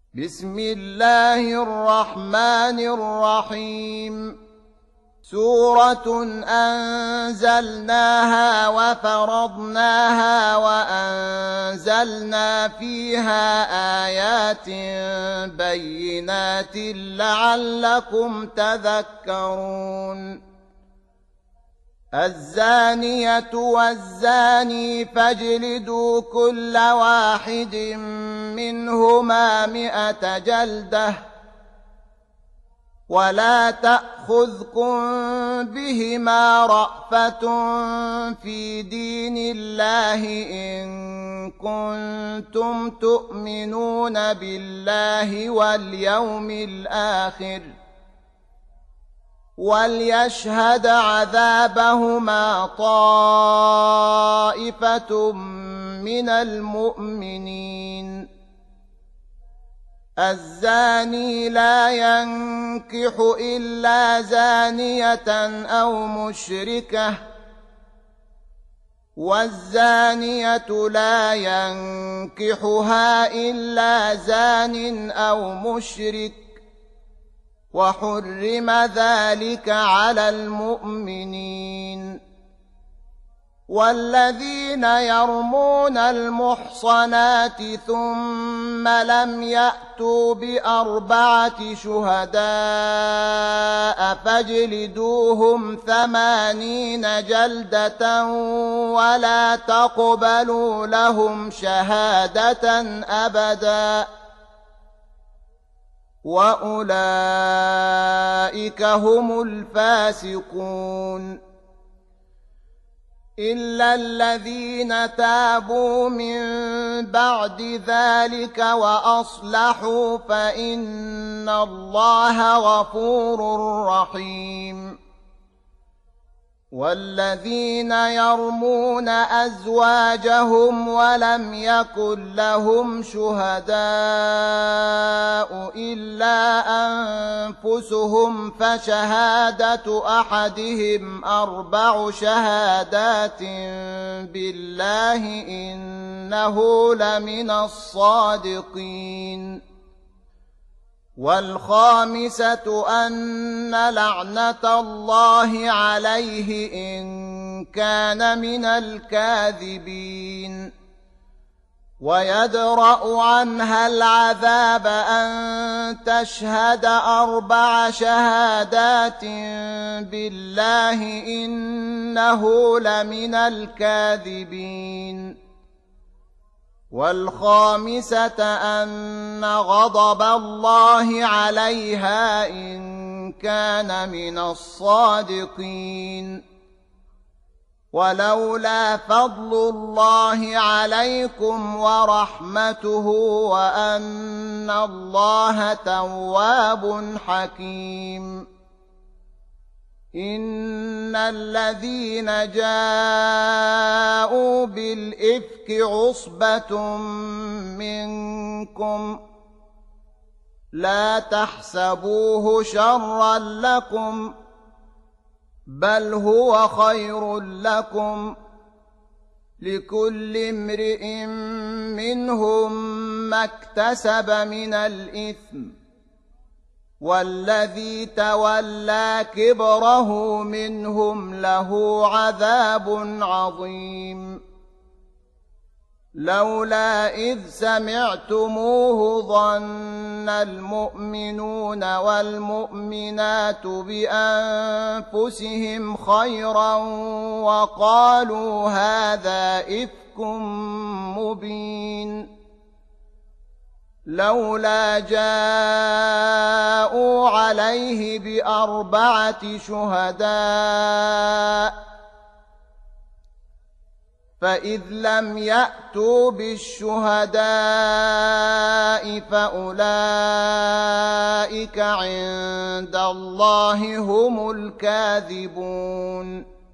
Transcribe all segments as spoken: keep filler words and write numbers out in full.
بسم الله الرحمن الرحيم سورة أنزلناها وفرضناها وأنزلنا فيها آيات بينات لعلكم تذكرون الزانية والزاني فاجلدوا كل واحد منهما مئة جلدة ولا تأخذكم بهما رأفة في دين الله إن كنتم تؤمنون بالله واليوم الآخر وليشهد عذابهما طائفة من المؤمنين الزاني لا ينكح إلا زانية أو مشركة والزانية لا ينكحها إلا زان أو مشرك وحرم ذلك على المؤمنين والذين يرمون المحصنات ثم لم يأتوا بأربعة شهداء فاجلدوهم ثمانين جلدة ولا تقبلوا لهم شهادة أبدا وأولئك هم الفاسقون إلا الذين تابوا من بعد ذلك وأصلحوا فإن الله غفور رحيم والذين يرمون أزواجهم ولم يكن لهم شهداء إلا أنفسهم فشهادة أحدهم أربع شهادات بالله إنه لمن الصادقين والخامسة أن لعنة الله عليه إن كان من الكاذبين ويدرأ عنها العذاب أن تشهد أربع شهادات بالله إنه لمن الكاذبين والخامسة أن غضب الله عليها إن كان من الصادقين ولولا فضل الله عليكم ورحمته وأن الله تواب حكيم إن الذين جاءوا بالإفك عصبة منكم لا تحسبوه شرا لكم بل هو خير لكم لكل امرئ منهم ما اكتسب من الإثم والذي تولى كبره منهم له عذاب عظيم لولا إذ سمعتموه ظن المؤمنون والمؤمنات بأنفسهم خيرا وقالوا هذا إفك مبين لولا جاءوا عليه بأربعة شهداء فإذ لم يأتوا بالشهداء فأولئك عند الله هم الكاذبون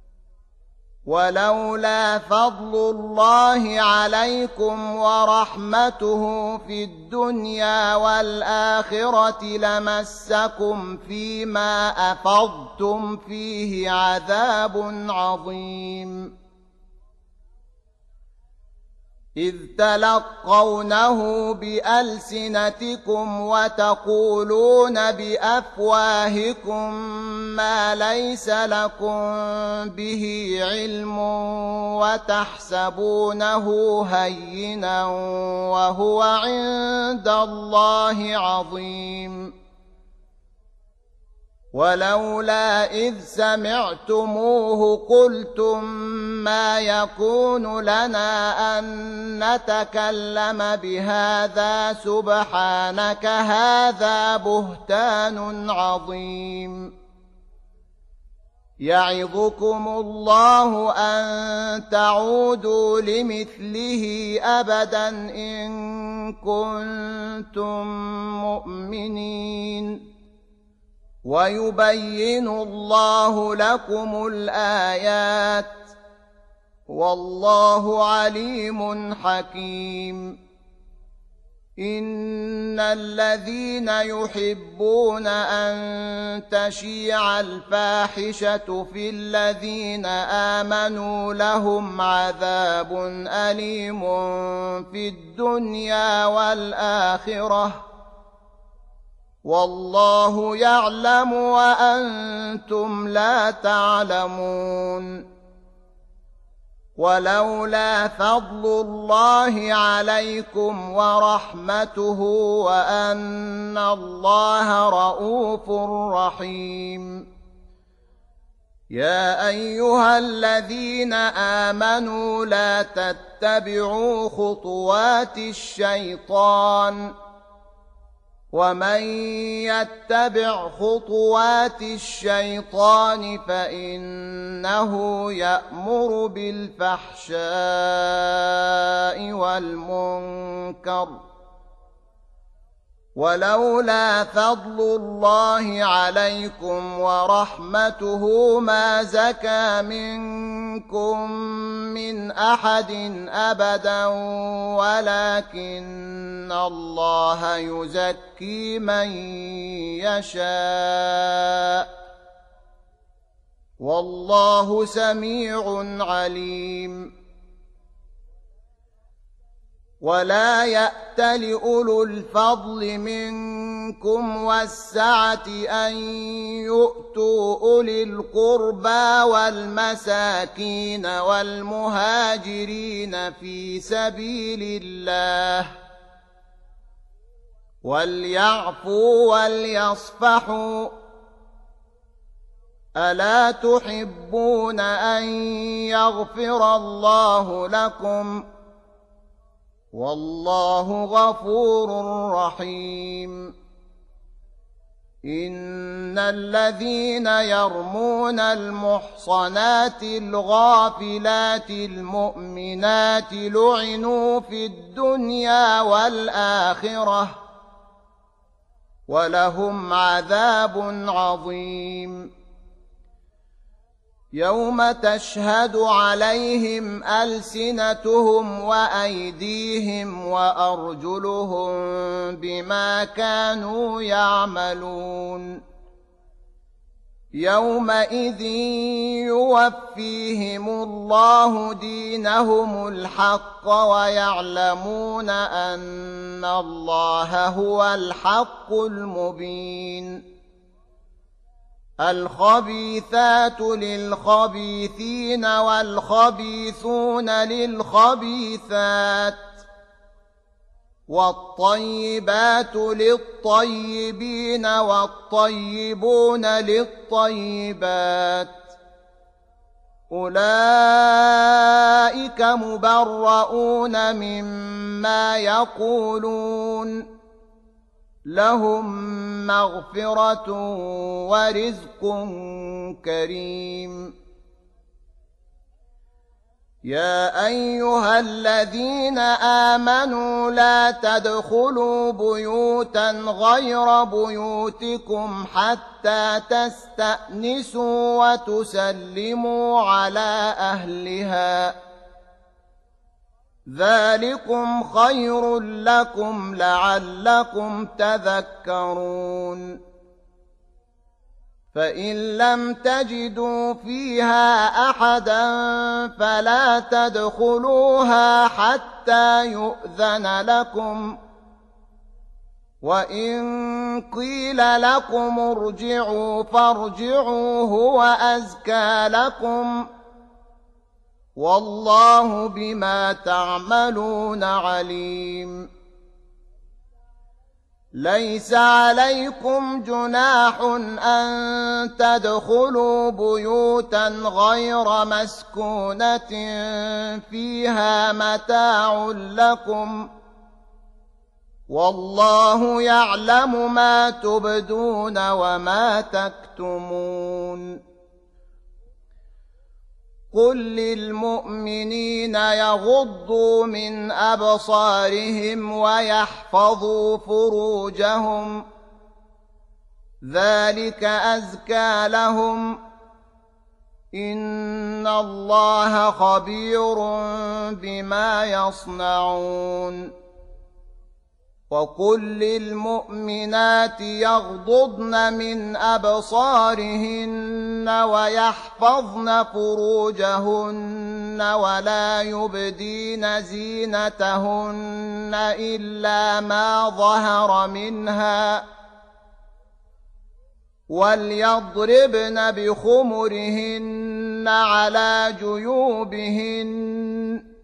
ولولا فضل الله عليكم ورحمته في الدنيا والآخرة لمسكم فيما أفضتم فيه عذاب عظيم إذ تلقونه بألسنتكم وتقولون بأفواهكم ما ليس لكم به علم وتحسبونه هينا وهو عند الله عظيم. ولولا إذ سمعتموه قلتم ما يكون لنا أن نتكلم بهذا سبحانك هذا بهتان عظيم. يعظكم الله أن تعودوا لمثله أبدا إن كنتم مؤمنين. ويبين الله لكم الآيات والله عليم حكيم. إن الذين يحبون أن تشيع الفاحشة في الذين آمنوا لهم عذاب أليم في الدنيا والآخرة والله يعلم وأنتم لا تعلمون. ولولا فضل الله عليكم ورحمته وأن الله رءوف رحيم. يا أيها الذين آمنوا لا تتبعوا خطوات الشيطان ومن يتبع خطوات الشيطان فإنه يأمر بالفحشاء والمنكر. ولولا فضل الله عليكم ورحمته ما زكى منكم من أحد أبدا ولكن الله يزكي من يشاء والله سميع عليم. ولا يأتل أولو الفضل منكم والسعة أن يؤتوا أولي القربى والمساكين والمهاجرين في سبيل الله وليعفوا وليصفحوا ألا تحبون أن يغفر الله لكم والله غفور رحيم. إن الذين يرمون المحصنات الغافلات المؤمنات لعنوا في الدنيا والآخرة ولهم عذاب عظيم. يوم تشهد عليهم ألسنتهم وأيديهم وأرجلهم بما كانوا يعملون. يومئذ يوفيهم الله دينهم الحق ويعلمون أن الله هو الحق المبين. الخبيثات للخبيثين والخبيثون للخبيثات والطيبات للطيبين والطيبون للطيبات أولئك مبرؤون مما يقولون لهم مغفرة ورزق كريم. يا أيها الذين آمنوا لا تدخلوا بيوتا غير بيوتكم حتى تستأنسوا وتسلموا على أهلها ذلكم خير لكم لعلكم تذكرون. فإن لم تجدوا فيها أحدا فلا تدخلوها حتى يؤذن لكم، وإن قيل لكم ارجعوا فارجعوا هو أزكى لكم، والله بما تعملون عليم. ليس عليكم جناح أن تدخلوا بيوتا غير مسكونة فيها متاع لكم، والله يعلم ما تبدون وما تكتمون. قل للمؤمنين يغضوا من أبصارهم ويحفظوا فروجهم، ذلك أزكى لهم، إن الله خبير بما يصنعون. وقل للمؤمنات يغضضن من أبصارهن ويحفظن فروجهن ولا يبدين زينتهن إلا ما ظهر منها، وليضربن بخمرهن على جيوبهن،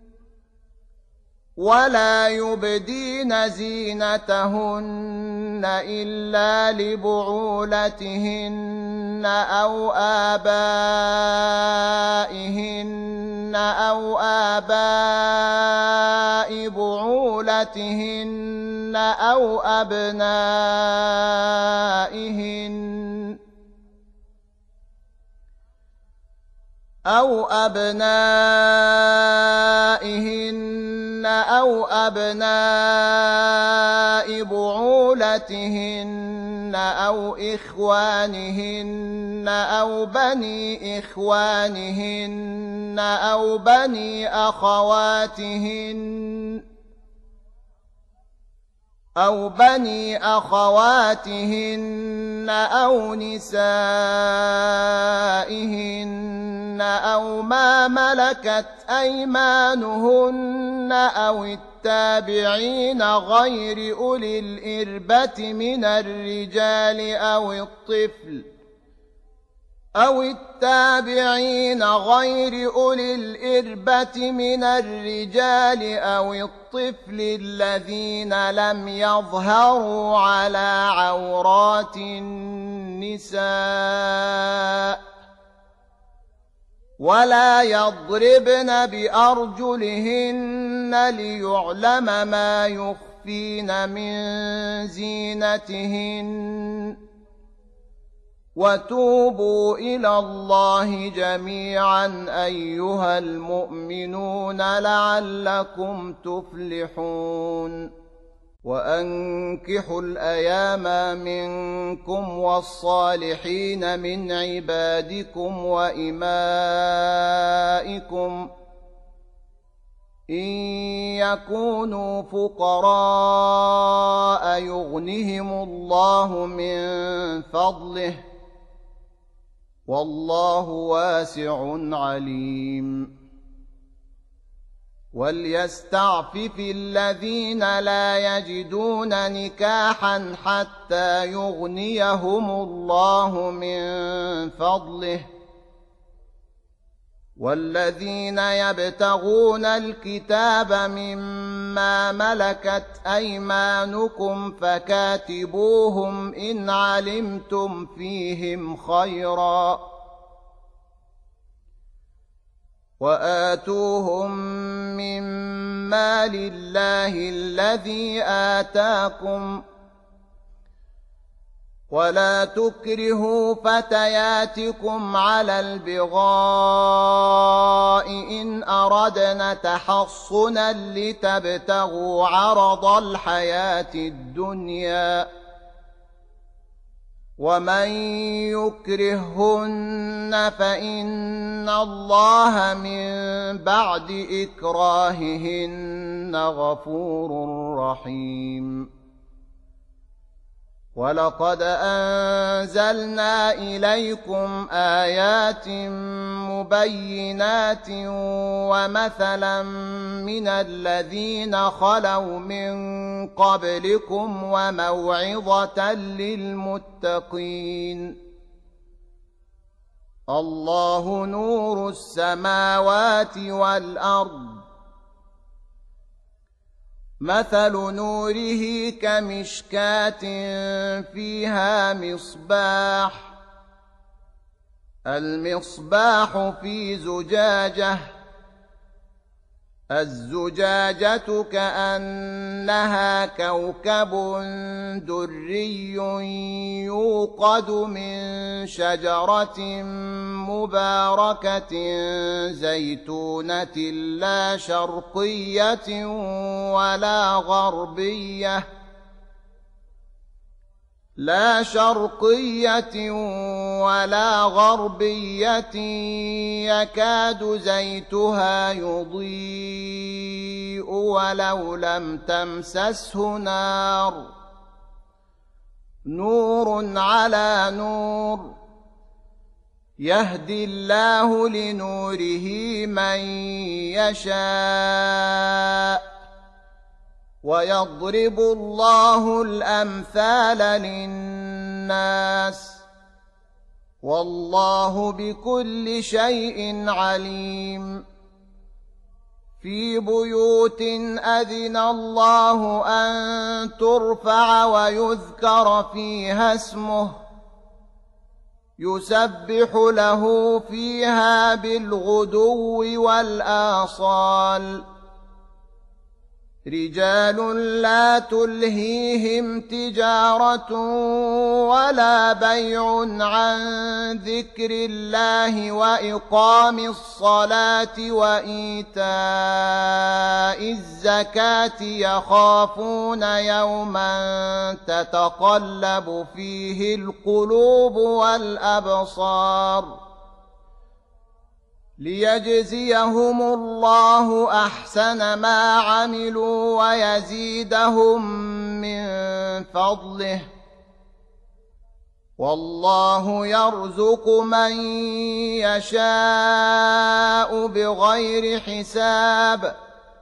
ولا يبدين زينتهن إلا لبعولتهن أو آبائهن أو آباء بعولتهن أو أبنائهن أو أبنائهن أو أبناء بعولتهن أو إخوانهن أو بني إخوانهن أو بني أخواتهن أو بني أخواتهن أو نسائهن أو ما ملكت أيمانهن أو التابعين غير أولي الإربة من الرجال أو الطفل أو التابعين غير أولي الإربة من الرجال أو الطفل الذين لم يظهروا على عورات النساء، ولا يضربن بأرجلهن ليعلم ما يخفين من زينتهن. وتوبوا إلى الله جميعا أيها المؤمنون لعلكم تفلحون. وأنكحوا الأيام منكم والصالحين من عبادكم وإمائكم إن يكونوا فقراء يغنهم الله من فضله، والله واسع عليم. وليستعفف الذين لا يجدون نكاحا حتى يغنيهم الله من فضله، والذين يبتغون الكتاب مما ملكت أيمانكم فكاتبوهم إن علمتم فيهم خيرا، وآتوهم من مال الله الذي آتاكم، ولا تكرهوا فتياتكم على البغاء إن أردنا تحصنا لتبتغوا عرض الحياة الدنيا، ومن يكرههن فإن الله من بعد إكراههن غفور رحيم. ولقد أنزلنا إليكم آيات مبينات ومثلا من الذين خلوا من قبلكم وموعظة للمتقين الله نور السماوات والأرض مثل نوره كمشكاة فيها مصباح المصباح في زجاجة الزجاجة كأنها كوكب دري يوقد من شجرة مباركة زيتونة لا شرقية ولا غربية لا شرقية ولا غربية يكاد زيتها يضيء ولو لم تمسسه نار نور على نور يهدي الله لنوره من يشاء ويضرب الله الأمثال للناس والله بكل شيء عليم في بيوت أذن الله أن ترفع ويذكر فيها اسمه يسبح له فيها بالغدو والآصال رجال لا تلهيهم تجارة ولا بيع عن ذكر الله وإقام الصلاة وإيتاء الزكاة يخافون يوما تتقلب فيه القلوب والأبصار ليجزيهم الله أحسن ما عملوا ويزيدهم من فضله والله يرزق من يشاء بغير حساب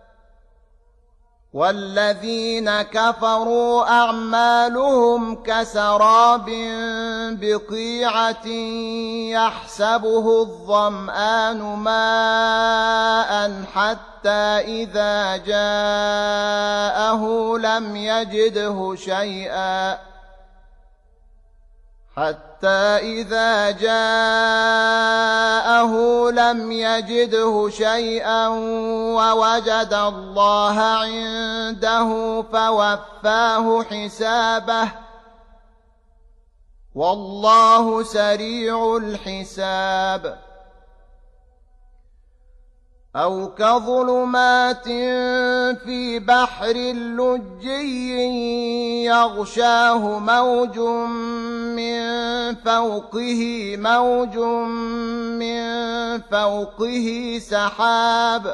والذين كفروا أعمالهم كسراب بقيعة يحسبه الظمآن ماء حتى إذا جاءه لم يجده شيئا حتى إذا جاءه لم يجده شيئا ووجد الله عنده فوفاه حسابه والله سريع الحساب أو كظلمات في بحر لجي يغشاه موج من فوقه موج من فوقه سحاب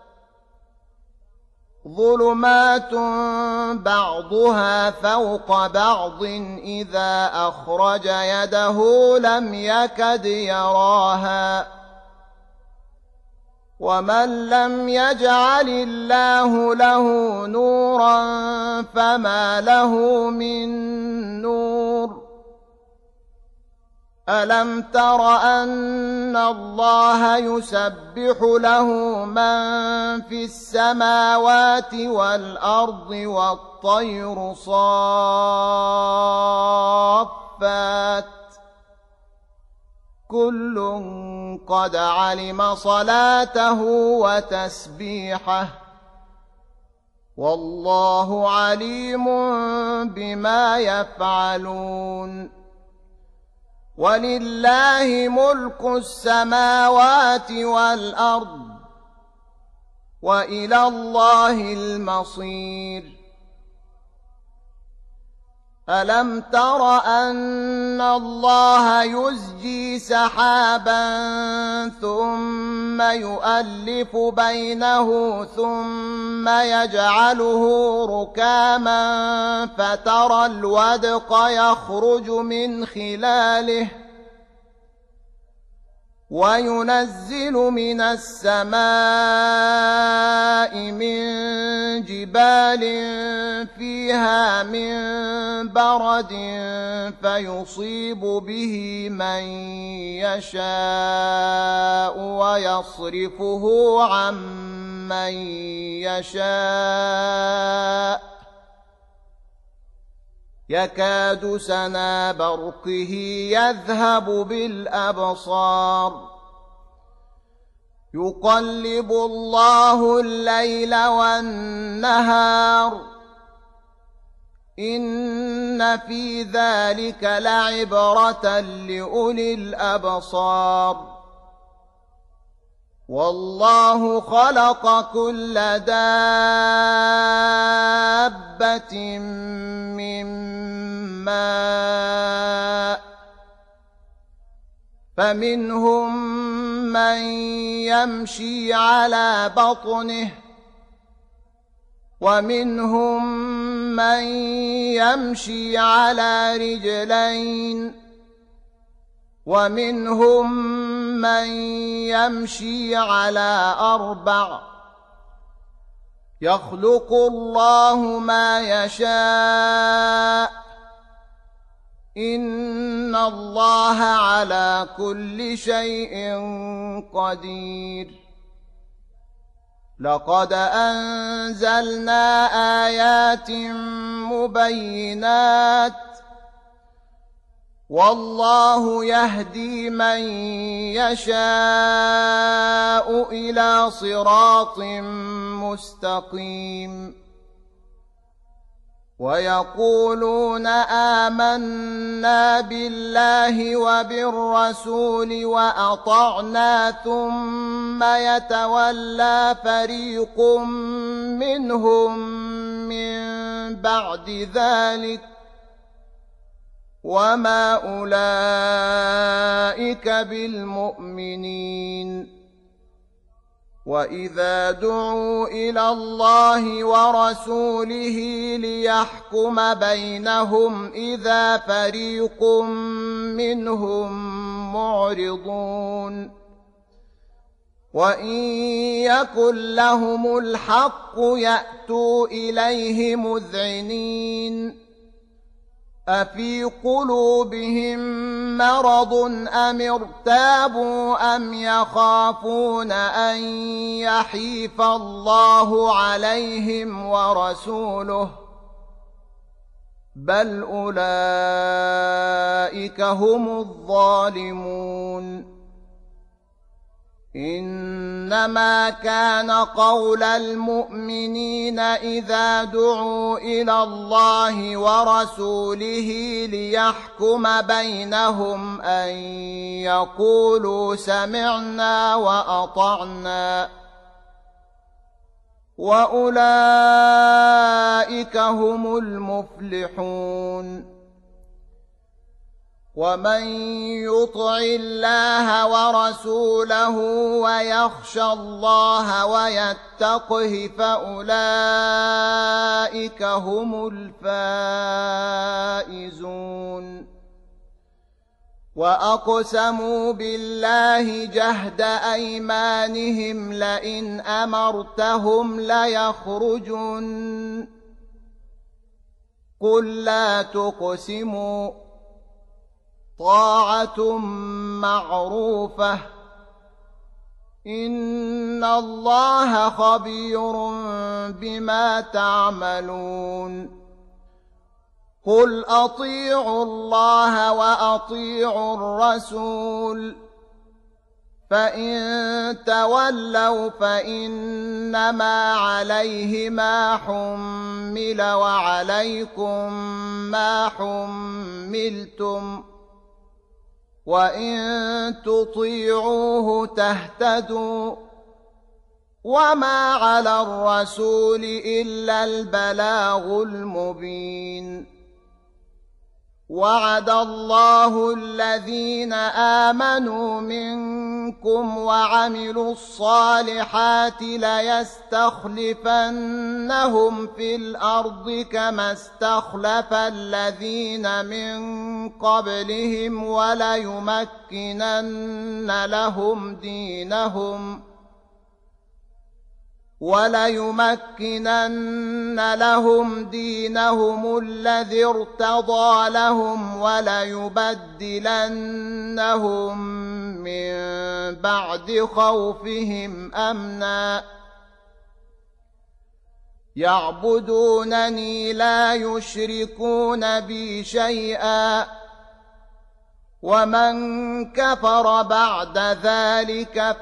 ظلمات بعضها فوق بعض إذا أخرج يده لم يكد يراها ومن لم يجعل الله له نورا فما له من نور ألم تر أن الله يسبح له من في السماوات والأرض والطير صافات كل قد علم صلاته وتسبيحه والله عليم بما يفعلون ولله ملك السماوات والأرض وإلى الله المصير ألم تر أن الله يزجي سحابا ثم يؤلف بينه ثم يجعله ركاما فترى الودق يخرج من خلاله وينزل من السماء من جبال فيها من برد فيصيب به من يشاء ويصرفه عن من يشاء يكاد سنا برقه يذهب بالأبصار يقلب الله الليل والنهار إن في ذلك لعبرة لأولي الأبصار والله خلق كل دابة من ماء فمنهم من يمشي على بطنه ومنهم من يمشي على رجلين ومنهم من يمشي على أربع يخلق الله ما يشاء إن الله على كل شيء قدير لقد أنزلنا آيات مبينات والله يهدي من يشاء إلى صراط مستقيم ويقولون آمنا بالله وبالرسول وأطعنا ثم يتولى فريق منهم من بعد ذلك وما أولئك بالمؤمنين وإذا دعوا إلى الله ورسوله ليحكم بينهم إذا فريق منهم معرضون وإن يكن لهم الحق يأتوا إليه مذعنين أفي قلوبهم مرض أم ارتابوا أم يخافون أن يحيف الله عليهم ورسوله بل أولئك هم الظالمون إنما كان قول المؤمنين إذا دعوا إلى الله ورسوله ليحكم بينهم أن يقولوا سمعنا وأطعنا وأولئك هم المفلحون ومن يطع الله ورسوله ويخشى الله ويتقه فأولئك هم الفائزون وأقسموا بالله جهد أيمانهم لئن أمرتهم ليخرجن قل لا تقسموا طاعة معروفة إن الله خبير بما تعملون قل أطيعوا الله وأطيعوا الرسول فإن تولوا فإنما عليه ما حمل وعليكم ما حملتم وإن تطيعوه تهتدوا وما على الرسول إلا البلاغ المبين وعد الله الذين آمنوا منكم وعملوا الصالحات ليستخلفنهم في الأرض كما استخلف الذين من قبلهم وليمكنن لهم دينهم وليمكنن لهم دينهم الذي ارتضى لهم وليبدلنهم من بعد خوفهم أمنا يعبدونني لا يشركون بي شيئا ومن كفر بعد ذلك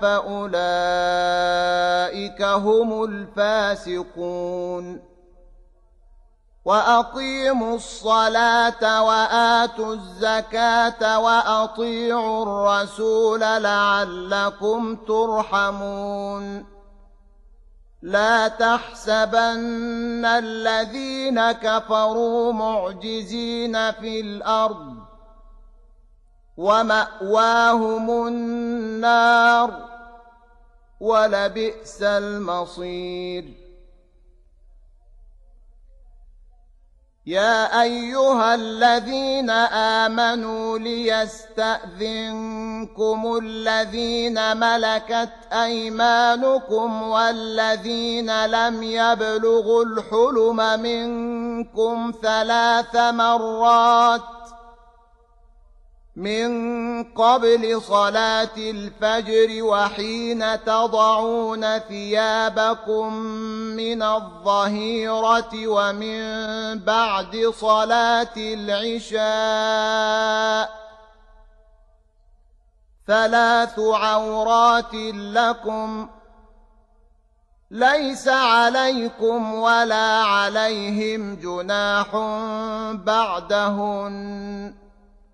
فأولئك هم الفاسقون وأقيموا الصلاة وآتوا الزكاة وأطيعوا الرسول لعلكم ترحمون لا تحسبن الذين كفروا معجزين في الأرض ومأواهم النار ولبئس المصير يا أيها الذين آمنوا ليستأذنكم الذين ملكت أيمانكم والذين لم يبلغوا الحلم منكم ثلاث مرات من قبل صلاة الفجر وحين تضعون ثيابكم من الظهيرة ومن بعد صلاة العشاء ثلاث عورات لكم ليس عليكم ولا عليهم جناح بعدهن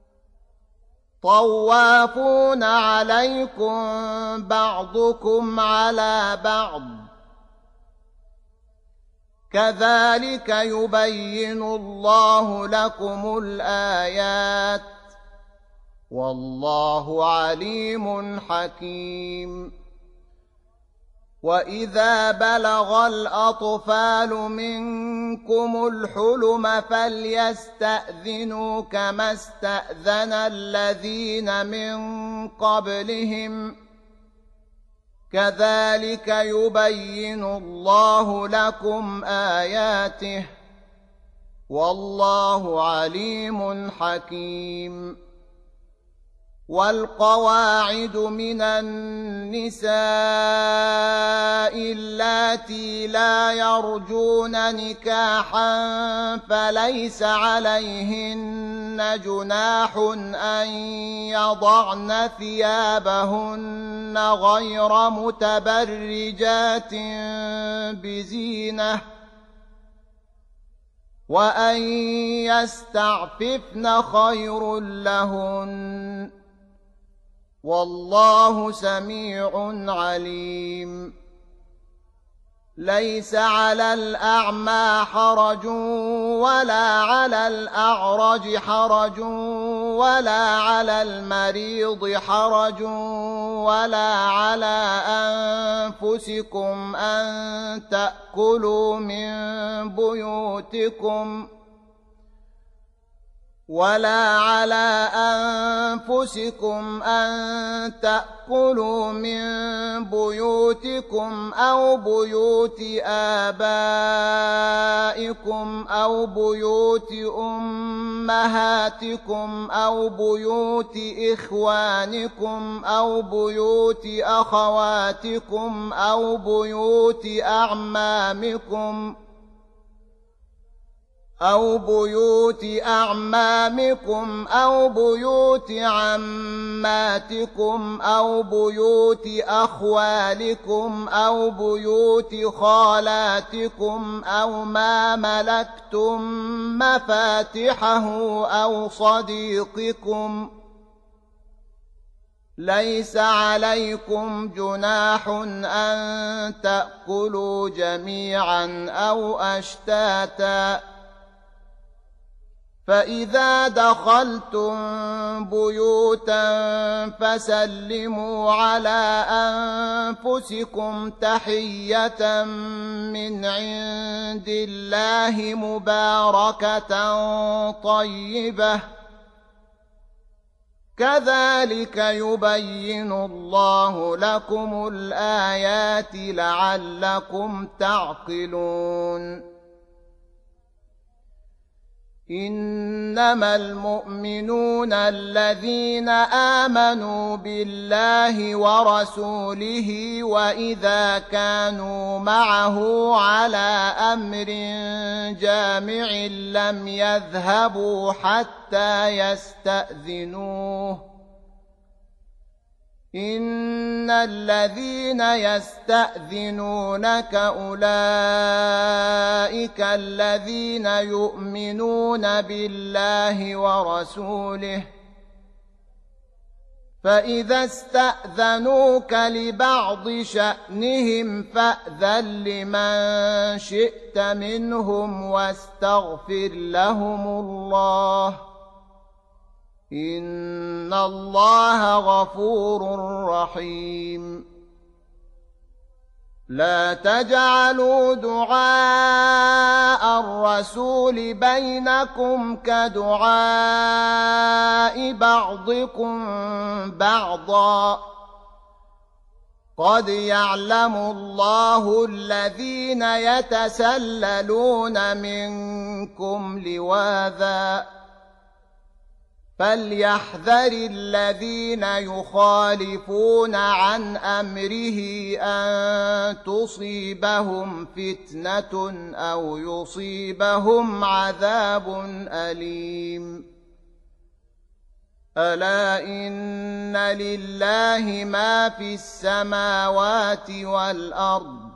طوافون عليكم بعضكم على بعض كذلك يبين الله لكم الآيات والله عليم حكيم وإذا بلغ الأطفال منكم الحلم فليستأذنوا كما استأذن الذين من قبلهم كذلك يبين الله لكم آياته والله عليم حكيم والقواعد من النساء اللاتي لا يرجون نكاحا فليس عليهن جناح أن يضعن ثيابهن غير متبرجات بزينة وأن يستعففن خير لهن والله سميع عليم ليس على الأعمى حرج ولا على الأعرج حرج ولا على المريض حرج ولا على أنفسكم أن تأكلوا من بيوتكم ولا على أنفسكم أن تأكلوا من بيوتكم أو بيوت آبائكم أو بيوت أمهاتكم أو بيوت إخوانكم أو بيوت أخواتكم أو بيوت أعمامكم أو بيوت أعمامكم أو بيوت عماتكم أو بيوت أخوالكم أو بيوت خالاتكم أو ما ملكتم مفاتحه أو صديقكم ليس عليكم جناح أن تأكلوا جميعا أو أشتاتا فإذا دخلتم بيوتا فسلموا على أنفسكم تحية من عند الله مباركة طيبة كذلك يبين الله لكم الآيات لعلكم تعقلون إنما المؤمنون الذين آمنوا بالله ورسوله وإذا كانوا معه على أمر جامع لم يذهبوا حتى يستأذنوه إن الذين يستأذنونك أولئك الذين يؤمنون بالله ورسوله فإذا استأذنوك لبعض شأنهم فأذن لمن شئت منهم واستغفر لهم الله إن الله غفور رحيم لا تجعلوا دعاء الرسول بينكم كدعاء بعضكم بعضا قد يعلم الله الذين يتسللون منكم لواذا فليحذر الذين يخالفون عن أمره أن تصيبهم فتنة أو يصيبهم عذاب أليم ألا إن لله ما في السماوات والأرض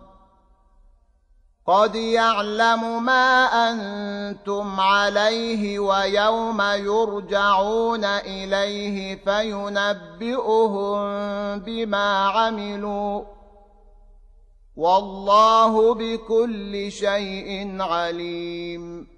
قد يعلم ما أنتم عليه ويوم يرجعون إليه فينبئهم بما عملوا والله بكل شيء عليم